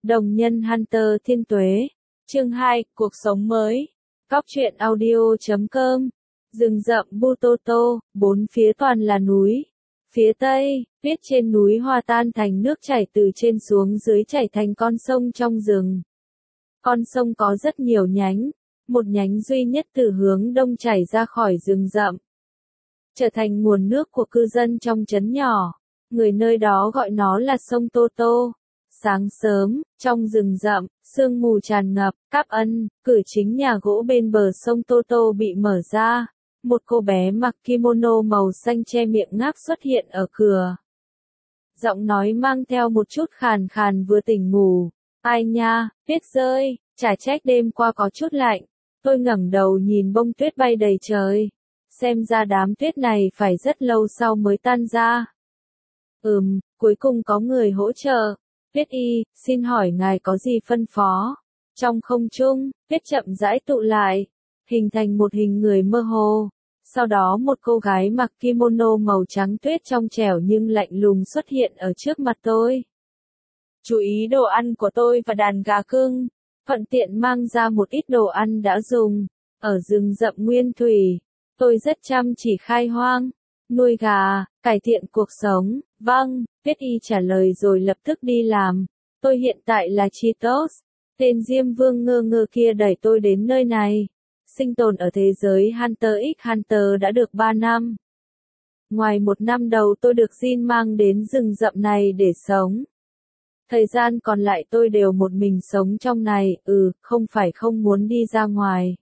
Đồng nhân Hunter Thiên Tuế. Chương 2, Cuộc sống mới. Cóc truyện audio.com. Rừng rậm Butoto, bốn phía toàn là núi. Phía tây, tuyết trên núi hòa tan thành nước chảy từ trên xuống dưới chảy thành con sông trong rừng. Con sông có rất nhiều nhánh, một nhánh duy nhất từ hướng đông chảy ra khỏi rừng rậm, trở thành nguồn nước của cư dân trong trấn nhỏ. Người nơi đó gọi nó là sông Toto. Sáng sớm, trong rừng rậm, sương mù tràn ngập, Cáp Ân, cửa chính nhà gỗ bên bờ sông Toto bị mở ra. Một cô bé mặc kimono màu xanh che miệng ngáp xuất hiện ở cửa. Giọng nói mang theo một chút khàn khàn vừa tỉnh ngủ. Ai nha, tuyết rơi, chả trách đêm qua có chút lạnh. Tôi ngẩng đầu nhìn bông tuyết bay đầy trời. Xem ra đám tuyết này phải rất lâu sau mới tan ra. Cuối cùng có người hỗ trợ. Tuyết y, xin hỏi ngài có gì phân phó? Trong không trung, tuyết chậm rãi tụ lại, hình thành một hình người mơ hồ. Sau đó một cô gái mặc kimono màu trắng tuyết trong trẻo nhưng lạnh lùng xuất hiện ở trước mặt tôi. Chú ý đồ ăn của tôi và đàn gà cưng, thuận tiện mang ra một ít đồ ăn đã dùng. Ở rừng rậm nguyên thủy, tôi rất chăm chỉ khai hoang, nuôi gà, cải thiện cuộc sống. Vâng, Tuyết y trả lời rồi lập tức đi làm. Tôi hiện tại là Cheetos. Tên Diêm Vương ngơ ngơ kia đẩy tôi đến nơi này. Sinh tồn ở thế giới Hunter x Hunter đã được 3 năm. Ngoài 1 năm đầu tôi được Jin mang đến rừng rậm này để sống. Thời gian còn lại tôi đều một mình sống trong này, không phải không muốn đi ra ngoài.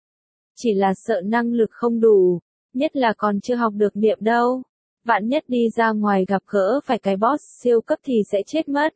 Chỉ là sợ năng lực không đủ, nhất là còn chưa học được niệm đâu. Vạn nhất đi ra ngoài gặp gỡ phải cái boss siêu cấp thì sẽ chết mất.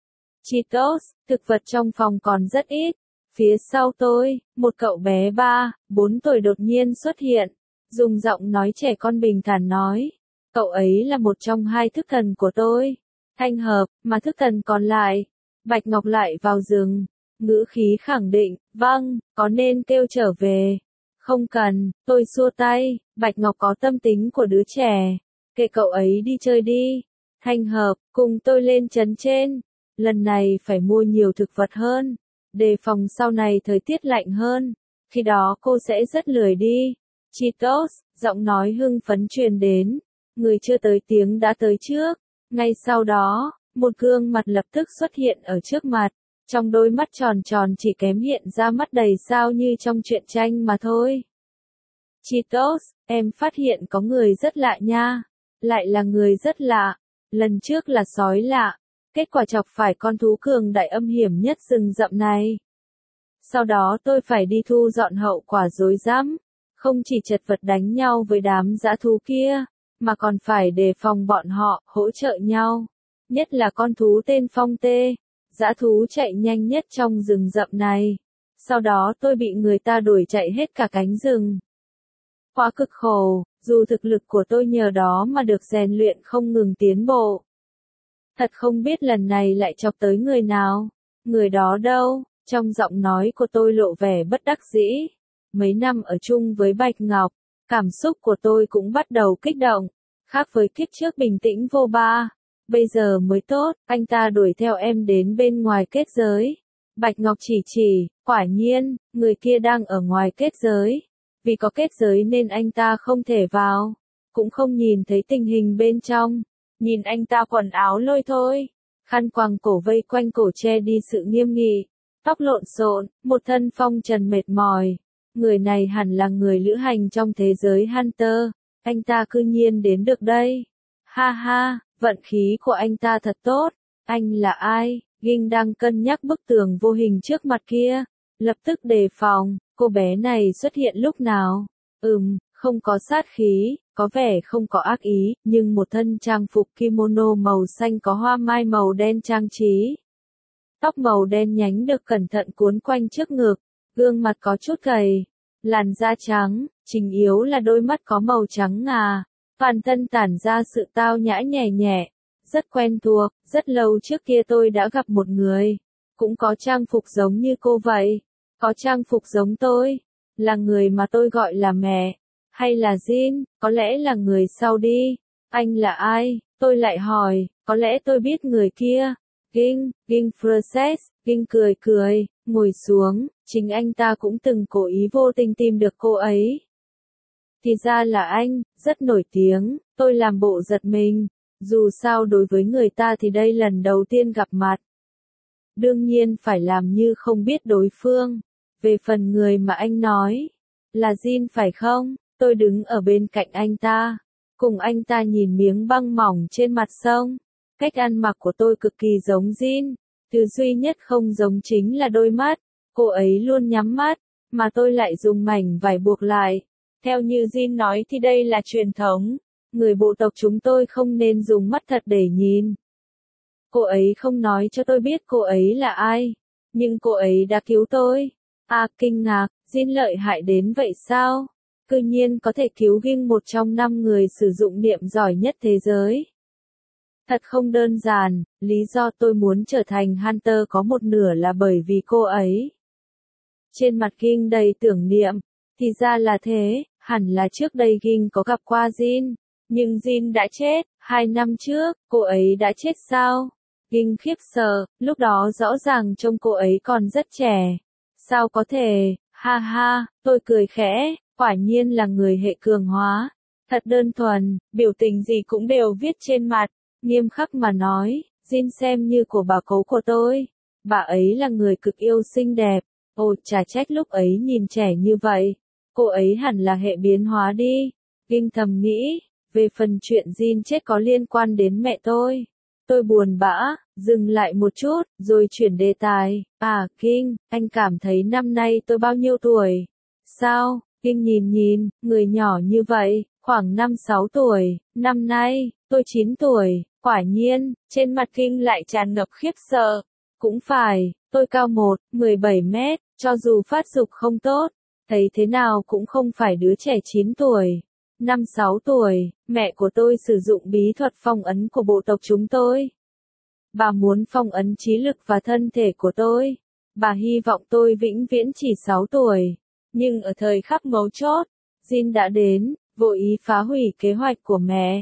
Cheetos, thực vật trong phòng còn rất ít. Phía sau tôi, một cậu bé 3-4 tuổi đột nhiên xuất hiện, dùng giọng nói trẻ con bình thản nói. Cậu ấy là một trong 2 thức thần của tôi. Thanh Hợp, mà thức thần còn lại. Bạch Ngọc lại vào rừng. Ngữ khí khẳng định, vâng, có nên kêu trở về. Không cần, tôi xua tay. Bạch Ngọc có tâm tính của đứa trẻ. Kệ cậu ấy đi chơi đi. Thanh Hợp, cùng tôi lên trấn trên. Lần này phải mua nhiều thực vật hơn. Đề phòng sau này thời tiết lạnh hơn. Khi đó cô sẽ rất lười đi. Cheetos, giọng nói hưng phấn truyền đến. Người chưa tới tiếng đã tới trước. Ngay sau đó, một gương mặt lập tức xuất hiện ở trước mặt. Trong đôi mắt tròn tròn chỉ kém hiện ra mắt đầy sao như trong truyện tranh mà thôi. Cheetos, em phát hiện có người rất lạ nha. Lại là người rất lạ. Lần trước là sói lạ. Kết quả chọc phải con thú cường đại âm hiểm nhất rừng rậm này. Sau đó tôi phải đi thu dọn hậu quả rối rắm. Không chỉ chật vật đánh nhau với đám dã thú kia, mà còn phải đề phòng bọn họ, hỗ trợ nhau. Nhất là con thú tên Phong Tê. Dã thú chạy nhanh nhất trong rừng rậm này. Sau đó tôi bị người ta đuổi chạy hết cả cánh rừng. Quá cực khổ, dù thực lực của tôi nhờ đó mà được rèn luyện không ngừng tiến bộ. Thật không biết lần này lại chọc tới người nào. Người đó đâu? Trong giọng nói của tôi lộ vẻ bất đắc dĩ. Mấy năm ở chung với Bạch Ngọc, cảm xúc của tôi cũng bắt đầu kích động. Khác với kiếp trước bình tĩnh vô ba. Bây giờ mới tốt, anh ta đuổi theo em đến bên ngoài kết giới. Bạch Ngọc chỉ, quả nhiên, người kia đang ở ngoài kết giới. Vì có kết giới nên anh ta không thể vào. Cũng không nhìn thấy tình hình bên trong. Nhìn anh ta quần áo lôi thôi. Khăn quàng cổ vây quanh cổ che đi sự nghiêm nghị. Tóc lộn xộn, một thân phong trần mệt mỏi. Người này hẳn là người lữ hành trong thế giới Hunter. Anh ta cư nhiên đến được đây. Ha ha, vận khí của anh ta thật tốt. Anh là ai? Ging đang cân nhắc bức tường vô hình trước mặt kia. Lập tức đề phòng, cô bé này xuất hiện lúc nào? Không có sát khí, có vẻ không có ác ý, nhưng một thân trang phục kimono màu xanh có hoa mai màu đen trang trí. Tóc màu đen nhánh được cẩn thận cuốn quanh trước ngực, gương mặt có chút gầy, làn da trắng, chính yếu là đôi mắt có màu trắng ngà, toàn thân tản ra sự tao nhã nhẹ nhẹ, rất quen thuộc, rất lâu trước kia tôi đã gặp một người, cũng có trang phục giống như cô vậy, có trang phục giống tôi, là người mà tôi gọi là mẹ. Hay là Jin, có lẽ là người sau đi. Anh là ai? Tôi lại hỏi, có lẽ tôi biết người kia. Ging Frances, Ging cười cười, ngồi xuống, chính anh ta cũng từng cố ý vô tình tìm được cô ấy. Thì ra là anh, rất nổi tiếng, tôi làm bộ giật mình, dù sao đối với người ta thì đây lần đầu tiên gặp mặt. Đương nhiên phải làm như không biết đối phương. Về phần người mà anh nói, là Jin phải không? Tôi đứng ở bên cạnh anh ta, cùng anh ta nhìn miếng băng mỏng trên mặt sông. Cách ăn mặc của tôi cực kỳ giống Jin, thứ duy nhất không giống chính là đôi mắt. Cô ấy luôn nhắm mắt, mà tôi lại dùng mảnh vải buộc lại. Theo như Jin nói thì đây là truyền thống, người bộ tộc chúng tôi không nên dùng mắt thật để nhìn. Cô ấy không nói cho tôi biết cô ấy là ai, nhưng cô ấy đã cứu tôi. À, kinh ngạc, Jin lợi hại đến vậy sao? Cư nhiên có thể cứu Ging, một trong 5 người sử dụng niệm giỏi nhất thế giới. Thật không đơn giản, lý do tôi muốn trở thành Hunter có một nửa là bởi vì cô ấy. Trên mặt Ging đầy tưởng niệm, thì ra là thế, hẳn là trước đây Ging có gặp qua Jin, nhưng Jin đã chết, 2 năm trước, cô ấy đã chết sao? Ging khiếp sợ, lúc đó rõ ràng trông cô ấy còn rất trẻ. Sao có thể, ha ha, tôi cười khẽ, quả nhiên là người hệ cường hóa. Thật đơn thuần, biểu tình gì cũng đều viết trên mặt, nghiêm khắc mà nói, Jin xem như của bà cố của tôi. Bà ấy là người cực yêu xinh đẹp, ồ chả trách lúc ấy nhìn trẻ như vậy. Cô ấy hẳn là hệ biến hóa đi. Ging thầm nghĩ, về phần chuyện Jin chết có liên quan đến mẹ tôi. Tôi buồn bã, dừng lại một chút, rồi chuyển đề tài. À, Ging, anh cảm thấy năm nay tôi bao nhiêu tuổi? Sao? Ging nhìn, người nhỏ như vậy, khoảng 5-6 tuổi, năm nay, tôi 9 tuổi, quả nhiên, trên mặt Ging lại tràn ngập khiếp sợ. Cũng phải, tôi cao 1,17 mét, cho dù phát dục không tốt, thấy thế nào cũng không phải đứa trẻ 9 tuổi. 5-6 tuổi, mẹ của tôi sử dụng bí thuật phong ấn của bộ tộc chúng tôi. Bà muốn phong ấn trí lực và thân thể của tôi. Bà hy vọng tôi vĩnh viễn chỉ 6 tuổi. Nhưng ở thời khắc mấu chốt, Jin đã đến, vô ý phá hủy kế hoạch của mẹ.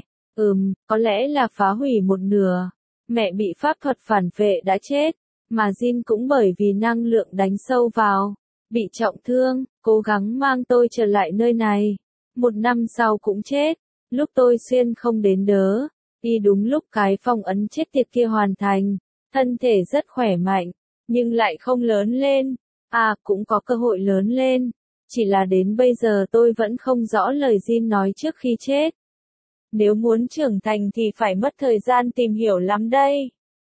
Có lẽ là phá hủy một nửa. Mẹ bị pháp thuật phản vệ đã chết, mà Jin cũng bởi vì năng lượng đánh sâu vào, bị trọng thương, cố gắng mang tôi trở lại nơi này. 1 năm sau cũng chết, lúc tôi xuyên không đến đớ, đi đúng lúc cái phong ấn chết tiệt kia hoàn thành, thân thể rất khỏe mạnh, nhưng lại không lớn lên, cũng có cơ hội lớn lên, chỉ là đến bây giờ tôi vẫn không rõ lời Jin nói trước khi chết. Nếu muốn trưởng thành thì phải mất thời gian tìm hiểu lắm đây.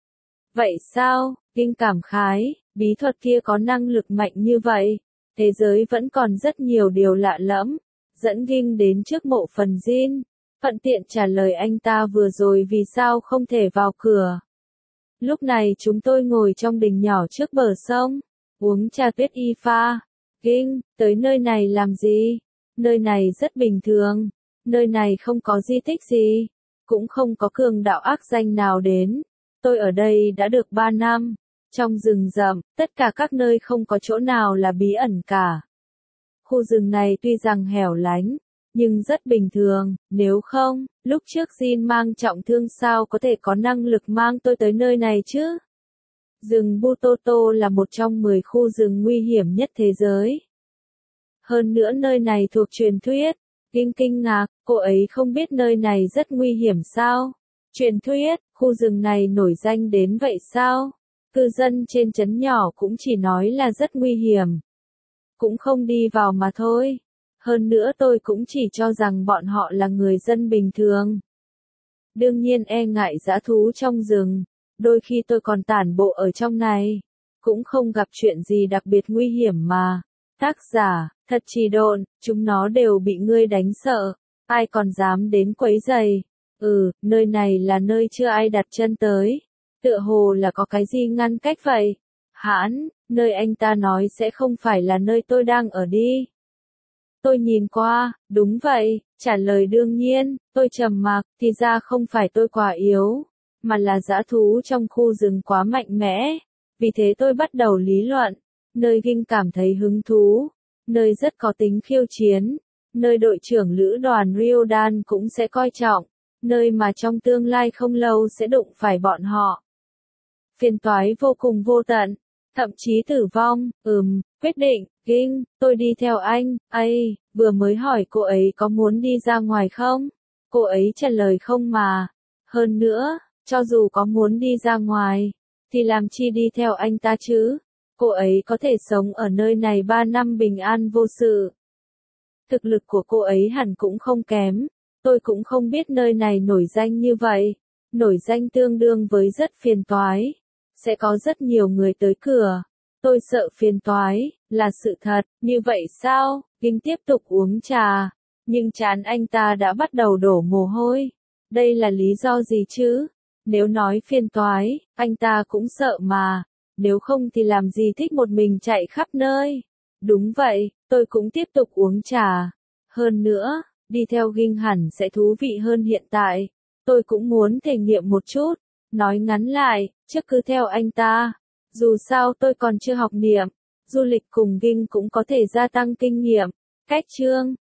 Vậy sao? Ging cảm khái, bí thuật kia có năng lực mạnh như vậy, thế giới vẫn còn rất nhiều điều lạ lẫm. Dẫn Ging đến trước mộ phần Jin, thuận tiện trả lời anh ta vừa rồi vì sao không thể vào cửa. Lúc này chúng tôi ngồi trong đình nhỏ trước bờ sông, uống trà tuyết y pha. Ging, tới nơi này làm gì? Nơi này rất bình thường, nơi này không có di tích gì, cũng không có cường đạo ác danh nào đến. Tôi ở đây đã được 3 năm, trong rừng rậm, tất cả các nơi không có chỗ nào là bí ẩn cả. Khu rừng này tuy rằng hẻo lánh, nhưng rất bình thường, nếu không, lúc trước Jin mang trọng thương sao có thể có năng lực mang tôi tới nơi này chứ? Rừng Butoto là một trong 10 khu rừng nguy hiểm nhất thế giới. Hơn nữa nơi này thuộc truyền thuyết. Ging kinh ngạc, cô ấy không biết nơi này rất nguy hiểm sao? Truyền thuyết, khu rừng này nổi danh đến vậy sao? Cư dân trên trấn nhỏ cũng chỉ nói là rất nguy hiểm. Cũng không đi vào mà thôi. Hơn nữa tôi cũng chỉ cho rằng bọn họ là người dân bình thường. Đương nhiên e ngại dã thú trong rừng, đôi khi tôi còn tản bộ ở trong này. Cũng không gặp chuyện gì đặc biệt nguy hiểm mà. Tác giả, thật trì độn, chúng nó đều bị ngươi đánh sợ. Ai còn dám đến quấy rầy? Nơi này là nơi chưa ai đặt chân tới. Tựa hồ là có cái gì ngăn cách vậy? Hãn, nơi anh ta nói sẽ không phải là nơi tôi đang ở đi. Tôi nhìn qua, đúng vậy, trả lời đương nhiên, tôi trầm mặc, thì ra không phải tôi quá yếu, mà là dã thú trong khu rừng quá mạnh mẽ. Vì thế tôi bắt đầu lý luận, nơi Ging cảm thấy hứng thú, nơi rất có tính khiêu chiến, nơi đội trưởng lữ đoàn Ryodan cũng sẽ coi trọng, nơi mà trong tương lai không lâu sẽ đụng phải bọn họ. phiền toái vô cùng vô tận, thậm chí tử vong. Quyết định, Ging, tôi đi theo anh. Vừa mới hỏi cô ấy có muốn đi ra ngoài không? Cô ấy trả lời không mà. Hơn nữa, cho dù có muốn đi ra ngoài, thì làm chi đi theo anh ta chứ? Cô ấy có thể sống ở nơi này 3 năm bình an vô sự. Thực lực của cô ấy hẳn cũng không kém. Tôi cũng không biết nơi này nổi danh như vậy. Nổi danh tương đương với rất phiền toái. Sẽ có rất nhiều người tới cửa. Tôi sợ phiền toái, là sự thật. Như vậy sao? Kinh tiếp tục uống trà. Nhưng trán anh ta đã bắt đầu đổ mồ hôi. Đây là lý do gì chứ? Nếu nói phiền toái, anh ta cũng sợ mà. Nếu không thì làm gì thích một mình chạy khắp nơi. Đúng vậy, tôi cũng tiếp tục uống trà. Hơn nữa, đi theo Ging hẳn sẽ thú vị hơn hiện tại. Tôi cũng muốn thể nghiệm một chút. Nói ngắn lại, trước cứ theo anh ta. Dù sao tôi còn chưa học niệm. Du lịch cùng Ging cũng có thể gia tăng kinh nghiệm. Cách chương